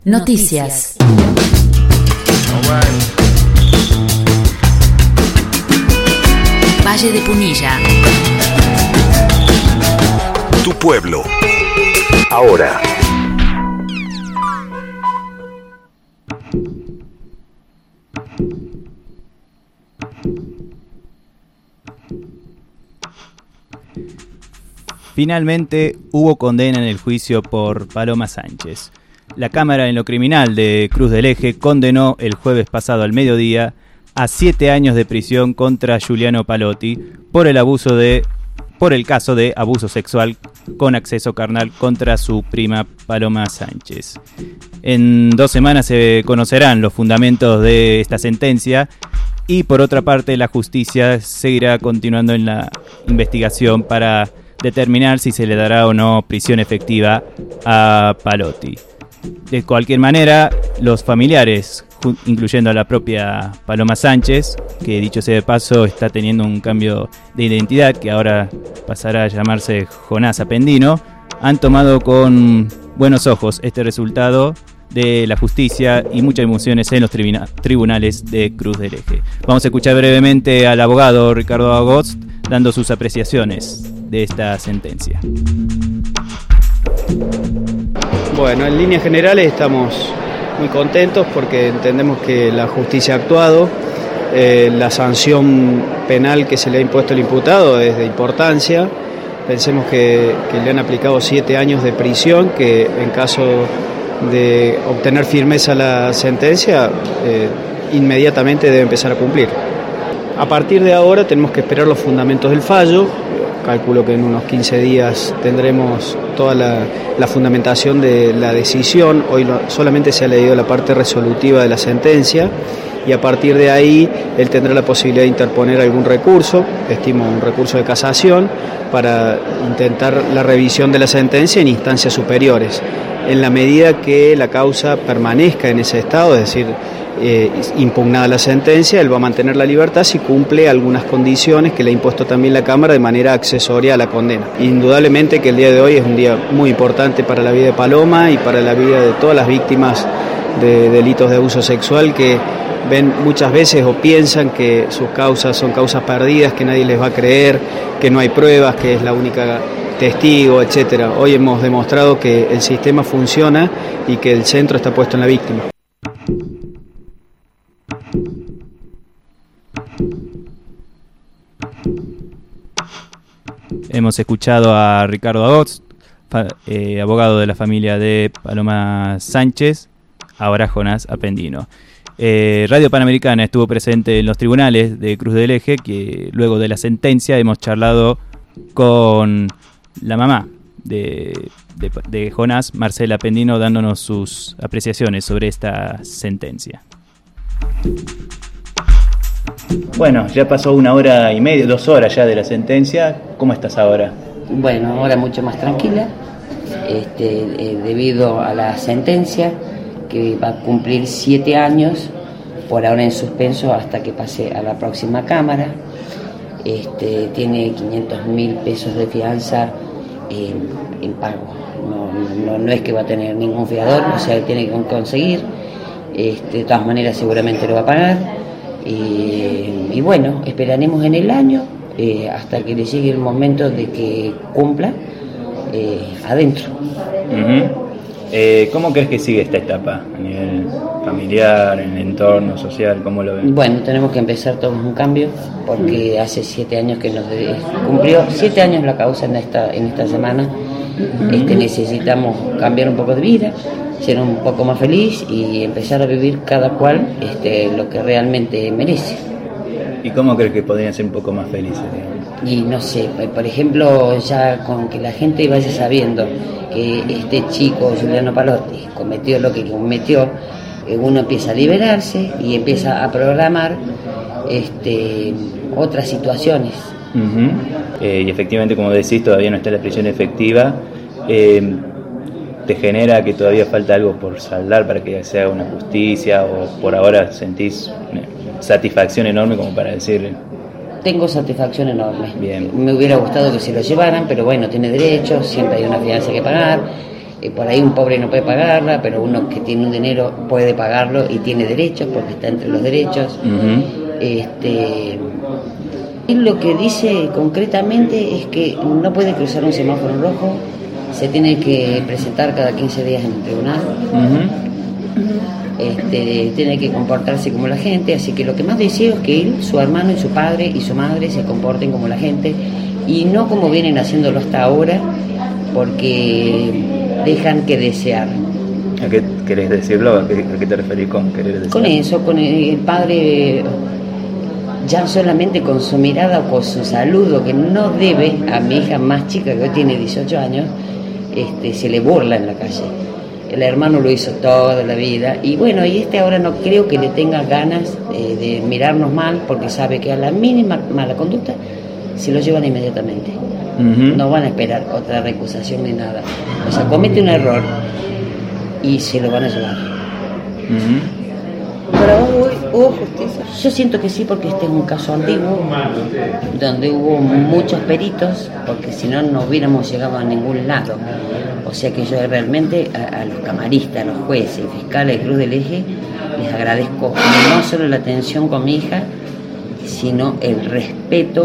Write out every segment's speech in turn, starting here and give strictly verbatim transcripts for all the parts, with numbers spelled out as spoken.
Noticias. Valle de Punilla. Tu pueblo. Ahora. Finalmente hubo condena en el juicio por Paloma Sánchez. La Cámara en lo Criminal de Cruz del Eje condenó el jueves pasado al mediodía a siete años de prisión contra Giuliano Palotti por el abuso de, por el caso de abuso sexual con acceso carnal contra su prima Paloma Sánchez. En dos semanas se conocerán los fundamentos de esta sentencia y por otra parte la justicia seguirá continuando en la investigación para determinar si se le dará o no prisión efectiva a Palotti. De cualquier manera, los familiares, incluyendo a la propia Paloma Sánchez, que dicho sea de paso está teniendo un cambio de identidad que ahora pasará a llamarse Jonás Apendino, han tomado con buenos ojos este resultado de la justicia y muchas emociones en los tribuna- tribunales de Cruz del Eje. Vamos a escuchar brevemente al abogado Ricardo Agost dando sus apreciaciones de esta sentencia. Bueno, en líneas generales estamos muy contentos porque entendemos que la justicia ha actuado, eh, la sanción penal que se le ha impuesto al imputado es de importancia. Pensemos que, que le han aplicado siete años de prisión, que en caso de obtener firmeza la sentencia, eh, inmediatamente debe empezar a cumplir. A partir de ahora tenemos que esperar los fundamentos del fallo. Calculo que en unos quince días tendremos toda la, la fundamentación de la decisión. Hoy lo, solamente se ha leído la parte resolutiva de la sentencia y a partir de ahí él tendrá la posibilidad de interponer algún recurso, estimo un recurso de casación, para intentar la revisión de la sentencia en instancias superiores. En la medida que la causa permanezca en ese estado, es decir, Eh, impugnada la sentencia, él va a mantener la libertad si cumple algunas condiciones que le ha impuesto también la Cámara de manera accesoria a la condena. Indudablemente que el día de hoy es un día muy importante para la vida de Paloma y para la vida de todas las víctimas de delitos de abuso sexual que ven muchas veces o piensan que sus causas son causas perdidas, que nadie les va a creer, que no hay pruebas, que es la única testigo, etcétera. Hoy hemos demostrado que el sistema funciona y que el centro está puesto en la víctima. Hemos escuchado a Ricardo Agost, fa- eh, abogado de la familia de Paloma Sánchez, ahora Jonás Apendino. Eh, Radio Panamericana estuvo presente en los tribunales de Cruz del Eje, que luego de la sentencia hemos charlado con la mamá de, de, de Jonás, Marcela Apendino, dándonos sus apreciaciones sobre esta sentencia. Bueno, ya pasó una hora y media, dos horas ya de la sentencia. ¿Cómo estás ahora? Bueno, ahora mucho más tranquila, este, eh, debido a la sentencia que va a cumplir siete años, por ahora en suspenso hasta que pase a la próxima Cámara. Este, tiene quinientos mil pesos de fianza en, en pago. No, no, no es que va a tener ningún fiador, o sea, tiene que conseguir. Este, de todas maneras, seguramente lo va a pagar. Y, y bueno, esperaremos en el año eh, hasta que le llegue el momento de que cumpla eh, adentro. Uh-huh. Eh, ¿Cómo crees que sigue esta etapa a nivel familiar, en el entorno social? ¿Cómo lo ven? Bueno, tenemos que empezar todos un cambio porque hace siete años que nos de, cumplió siete años la causa en esta en esta semana. Este, necesitamos cambiar un poco de vida, ser un poco más feliz y empezar a vivir cada cual este, lo que realmente merece. ¿Y cómo crees que podrían ser un poco más felices, digamos? Y no sé, por ejemplo, ya con que la gente vaya sabiendo que este chico, Giuliano Palotti, cometió lo que cometió, uno empieza a liberarse y empieza a programar este, otras situaciones. Uh-huh. Eh, y efectivamente, como decís, todavía no está la prisión efectiva. Eh, ¿Te genera que todavía falta algo por saldar para que se haga una justicia o por ahora sentís una satisfacción enorme como para decir? Tengo satisfacción enorme. Bien. Me hubiera gustado que se lo llevaran, pero bueno, tiene derechos, siempre hay una fianza que pagar Eh, por ahí un pobre no puede pagarla, pero uno que tiene un dinero puede pagarlo y tiene derechos porque está entre los derechos. Uh-huh. Este, y lo que dice concretamente es que no puede cruzar un semáforo rojo, se tiene que presentar cada quince días en el tribunal. Uh-huh. Este, tiene que comportarse como la gente, así que lo que más deseo es que él, su hermano y su padre y su madre se comporten como la gente y no como vienen haciéndolo hasta ahora, porque dejan que desear. ¿A qué querés decirlo? ¿A qué, a qué te referís con querer desear? Con eso, con el padre, ya solamente con su mirada o con su saludo, que no debe, a mi hija más chica que hoy tiene dieciocho años, este, se le burla en la calle. El hermano lo hizo toda la vida y bueno, y este ahora no creo que le tenga ganas eh, de mirarnos mal, porque sabe que a la mínima mala conducta se lo llevan inmediatamente. Uh-huh. No van a esperar otra recusación ni nada. O sea, comete un error y se lo van a llevar. Uh-huh. ¿Pero hubo, hubo justicia? Yo siento que sí, porque este es un caso antiguo donde hubo muchos peritos, porque si no no hubiéramos llegado a ningún lado. O sea que yo realmente a, a los camaristas, a los jueces, fiscales de Cruz del Eje, les agradezco no solo la atención con mi hija, sino el respeto.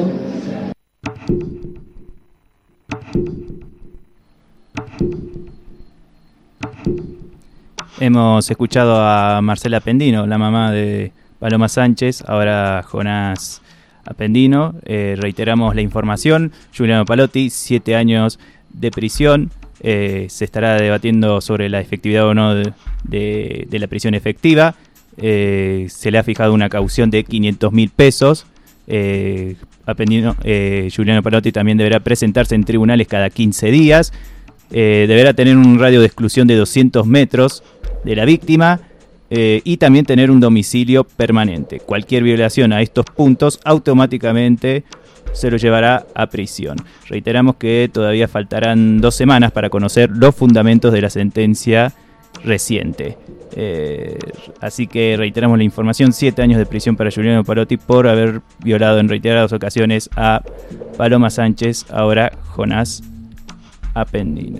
Hemos escuchado a Marcela Appendino, la mamá de Paloma Sánchez, ahora Jonás Appendino. Eh, reiteramos la información: Giuliano Palotti, siete años de prisión. Eh, se estará debatiendo sobre la efectividad o no de, de, de la prisión efectiva. Eh, se le ha fijado una caución de quinientos mil pesos. Eh, Appendino, eh, Giuliano Palotti también deberá presentarse en tribunales cada quince días. Eh, deberá tener un radio de exclusión de doscientos metros de la víctima eh, y también tener un domicilio permanente. Cualquier violación a estos puntos automáticamente se lo llevará a prisión. Reiteramos que todavía faltarán dos semanas para conocer los fundamentos de la sentencia reciente. Eh, así que reiteramos la información: siete años de prisión para Giuliano Palotti por haber violado en reiteradas ocasiones a Paloma Sánchez, ahora Jonás Appendino.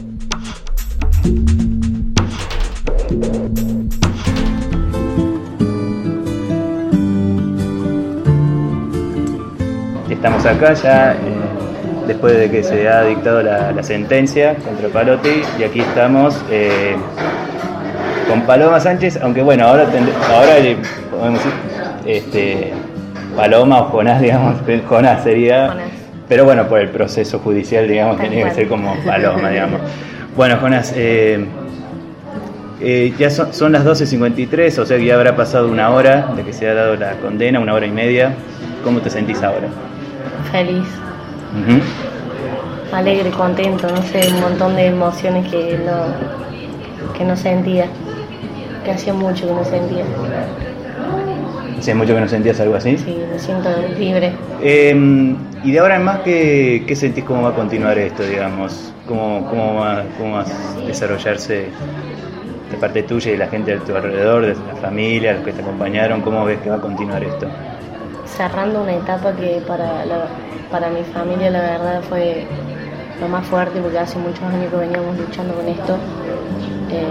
Estamos acá ya eh, después de que se ha dictado la, la sentencia contra Palotti, y aquí estamos eh, con Paloma Sánchez, aunque bueno, ahora tend- ahora le podemos decir este, Paloma o Jonás, digamos, Jonás sería, Jonás. Pero bueno, por el proceso judicial, digamos, Tal tenía cual. que ser como Paloma, digamos. Bueno, Jonás, eh, eh, ya son, son las doce cincuenta y tres, o sea que ya habrá pasado una hora de que se ha dado la condena, una hora y media. ¿Cómo te sentís ahora? Feliz, uh-huh. alegre, contento, no sé, un montón de emociones que no, que no sentía, que hacía mucho que no sentía. ¿Hacía mucho que no sentías algo así? Sí, me siento libre. Eh, y de ahora en más, ¿qué, qué sentís cómo va a continuar esto, digamos? ¿Cómo, cómo, va, cómo va a desarrollarse de parte tuya y de la gente de tu alrededor, de la familia, los que te acompañaron? ¿Cómo ves que va a continuar esto? Cerrando una etapa que para, la, para mi familia la verdad fue lo más fuerte, porque hace muchos años que veníamos luchando con esto. Eh,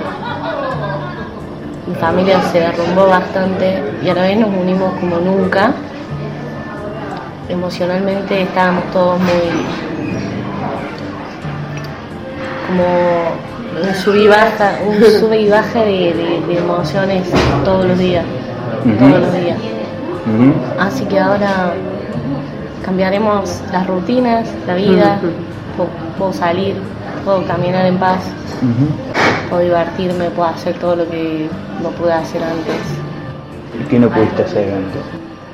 mi familia se derrumbó bastante y a la vez nos unimos como nunca. Emocionalmente estábamos todos muy como un sub y baja, un sube y baja de, de, de emociones todos los días, uh-huh. todos los días. Uh-huh. Así que ahora cambiaremos las rutinas, la vida, uh-huh. puedo, puedo salir, puedo caminar en paz, uh-huh. puedo divertirme, puedo hacer todo lo que no pude hacer antes. ¿Y qué no pudiste hacer antes?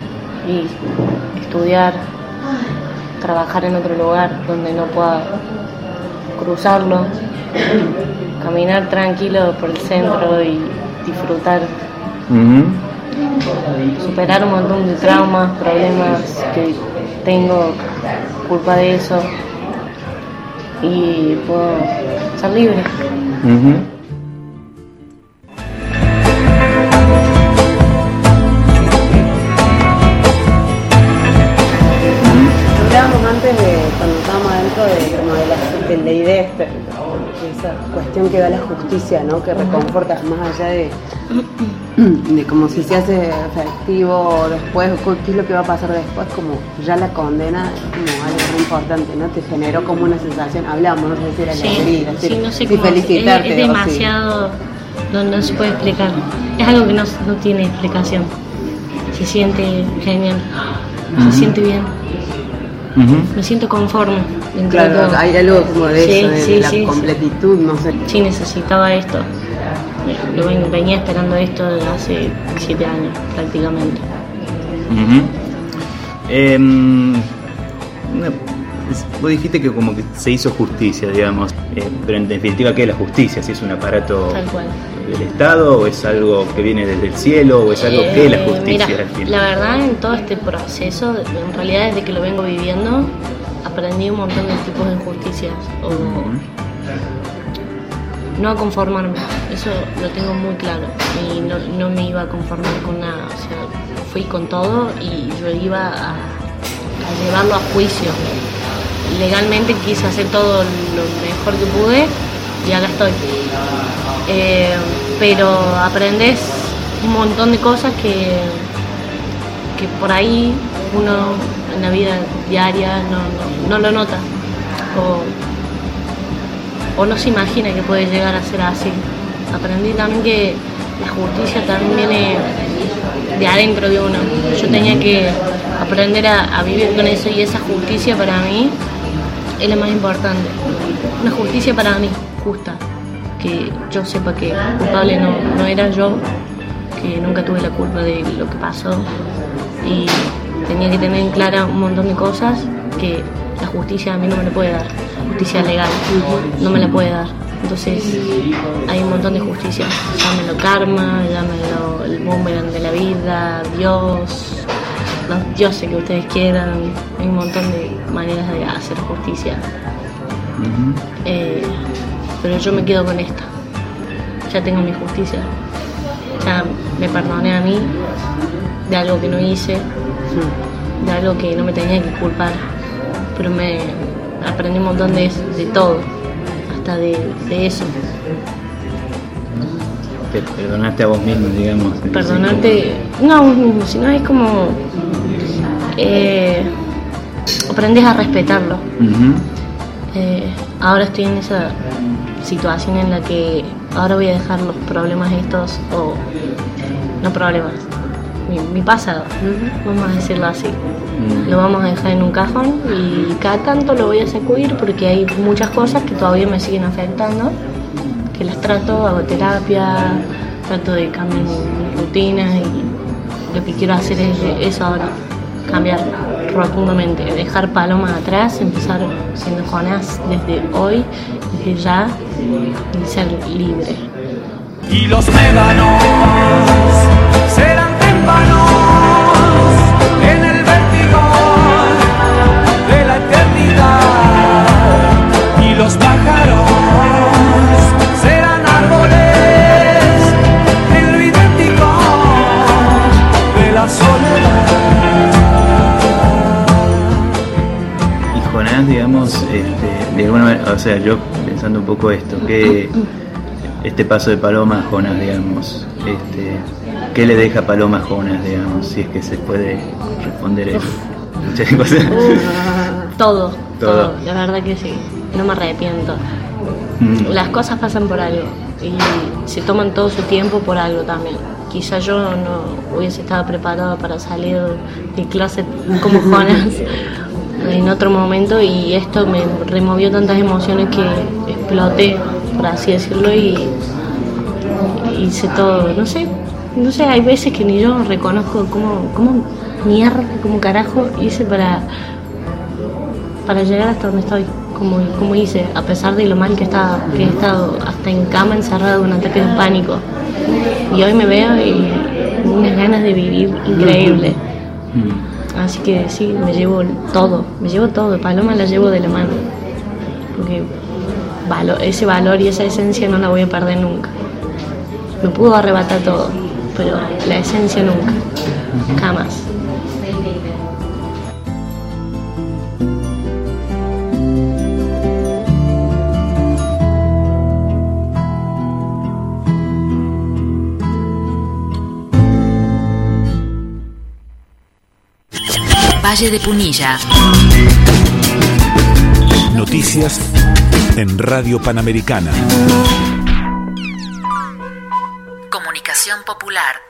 Y estudiar, trabajar en otro lugar donde no pueda cruzarlo, caminar tranquilo por el centro y disfrutar. Uh-huh. Superar un montón de traumas, problemas que tengo, culpa de eso, y puedo ser libre. Uh-huh. Hablábamos antes de cuando estábamos adentro de, como de la, del D I D, esa cuestión que da la justicia, ¿no? Que reconforta más allá de, de como si se hace efectivo después, qué es lo que va a pasar después, como ya la condena es como algo muy importante, ¿no? Te generó como una sensación, hablamos, no sé si era Sí, alegría, sí, no sé si cómo, felicitarte. es, es demasiado, no, no se puede explicar, es algo que no, no tiene explicación, se siente genial, Uh-huh. se siente bien, Uh-huh. me siento conforme dentro Claro, de todo. hay algo como de Sí, eso, de, sí, de la sí, completitud, no sé. Sí, necesitaba esto, Lo ven- venía esperando esto desde hace siete años prácticamente. Uh-huh. Em, una- es- vos dijiste que como que se hizo justicia, digamos, eh, pero en definitiva, ¿qué es la justicia? ¿Si es un aparato Tal cual. del Estado o es algo que viene desde el cielo o es algo que es la Eh, justicia mira, al fin? la verdad en todo este proceso, en realidad desde que lo vengo viviendo, aprendí un montón de tipos de injusticias. O Ujú. no a conformarme, eso lo tengo muy claro. Y no, no me iba a conformar con nada. O sea, fui con todo y yo iba a, a llevarlo a juicio. Legalmente quise hacer todo lo mejor que pude y acá estoy. Eh, pero aprendes un montón de cosas que, que por ahí uno en la vida diaria no, no, no lo nota o, o no se imagina que puede llegar a ser así. Aprendí también que la justicia también viene de adentro de uno. Yo tenía que aprender a, a vivir con eso y esa justicia para mí es la más importante. Una justicia para mí, justa. Que yo sepa que culpable no, no era yo, que nunca tuve la culpa de lo que pasó y tenía que tener en clara un montón de cosas que la justicia a mí no me la puede dar, justicia legal no me la puede dar. Entonces hay un montón de justicia, llámelo karma, llámelo el boomerang de la vida, Dios, los dioses que ustedes quieran, hay un montón de maneras de hacer justicia. Ujú. Eh, pero yo me quedo con esta. Ya tengo mi justicia. Ya me perdoné a mí de algo que no hice, de algo que no me tenía que culpar. Pero me aprendí un montón de, de todo, hasta de, de eso. Te perdonaste a vos mismo, digamos. Perdonarte, no a vos mismo, sino es como eh, aprendes a respetarlo. Ujú. Eh, ahora estoy en esa situación en la que ahora voy a dejar los problemas estos, o no problemas, mi, mi pasado, vamos a decirlo así, Mm. lo vamos a dejar en un cajón y cada tanto lo voy a sacudir porque hay muchas cosas que todavía me siguen afectando, que las trato, hago terapia, trato de cambiar mis rutinas y lo que quiero hacer es eso ahora, cambiar rotundamente, dejar Paloma atrás, empezar siendo Jonás desde hoy, desde ya, y ser libre. Y los médanos serán témpanos en el vértigo de la eternidad. Y los pájaros serán árboles en lo idéntico de la soledad. Y Jonás, digamos, este, de alguna manera, o sea, yo pensando un poco esto, que este paso de Paloma a Jonás, digamos, este, ¿qué le deja Paloma a Jonás, digamos, si es que se puede responder eso? Muchas cosas. Todo, Todo. todo, la verdad que sí, no me arrepiento. Mm. Las cosas pasan por algo y se toman todo su tiempo por algo también. Quizá yo no hubiese estado preparada para salir del closet como Jonás en otro momento y esto me removió tantas emociones que exploté, por así decirlo, y hice todo, no sé, no sé, hay veces que ni yo reconozco cómo, cómo mierda, cómo carajo hice para, para llegar hasta donde estoy, como, como hice, a pesar de lo mal que estaba, que he estado hasta en cama encerrada de un ataque de pánico. Y hoy me veo y unas ganas de vivir increíble. Mm. Así que sí, me llevo todo, me llevo todo, Paloma la llevo de la mano. Porque valo- ese valor y esa esencia no la voy a perder nunca. Me pudo arrebatar todo, pero la esencia nunca, jamás. Valle de Punilla. Noticias en Radio Panamericana. Comunicación popular.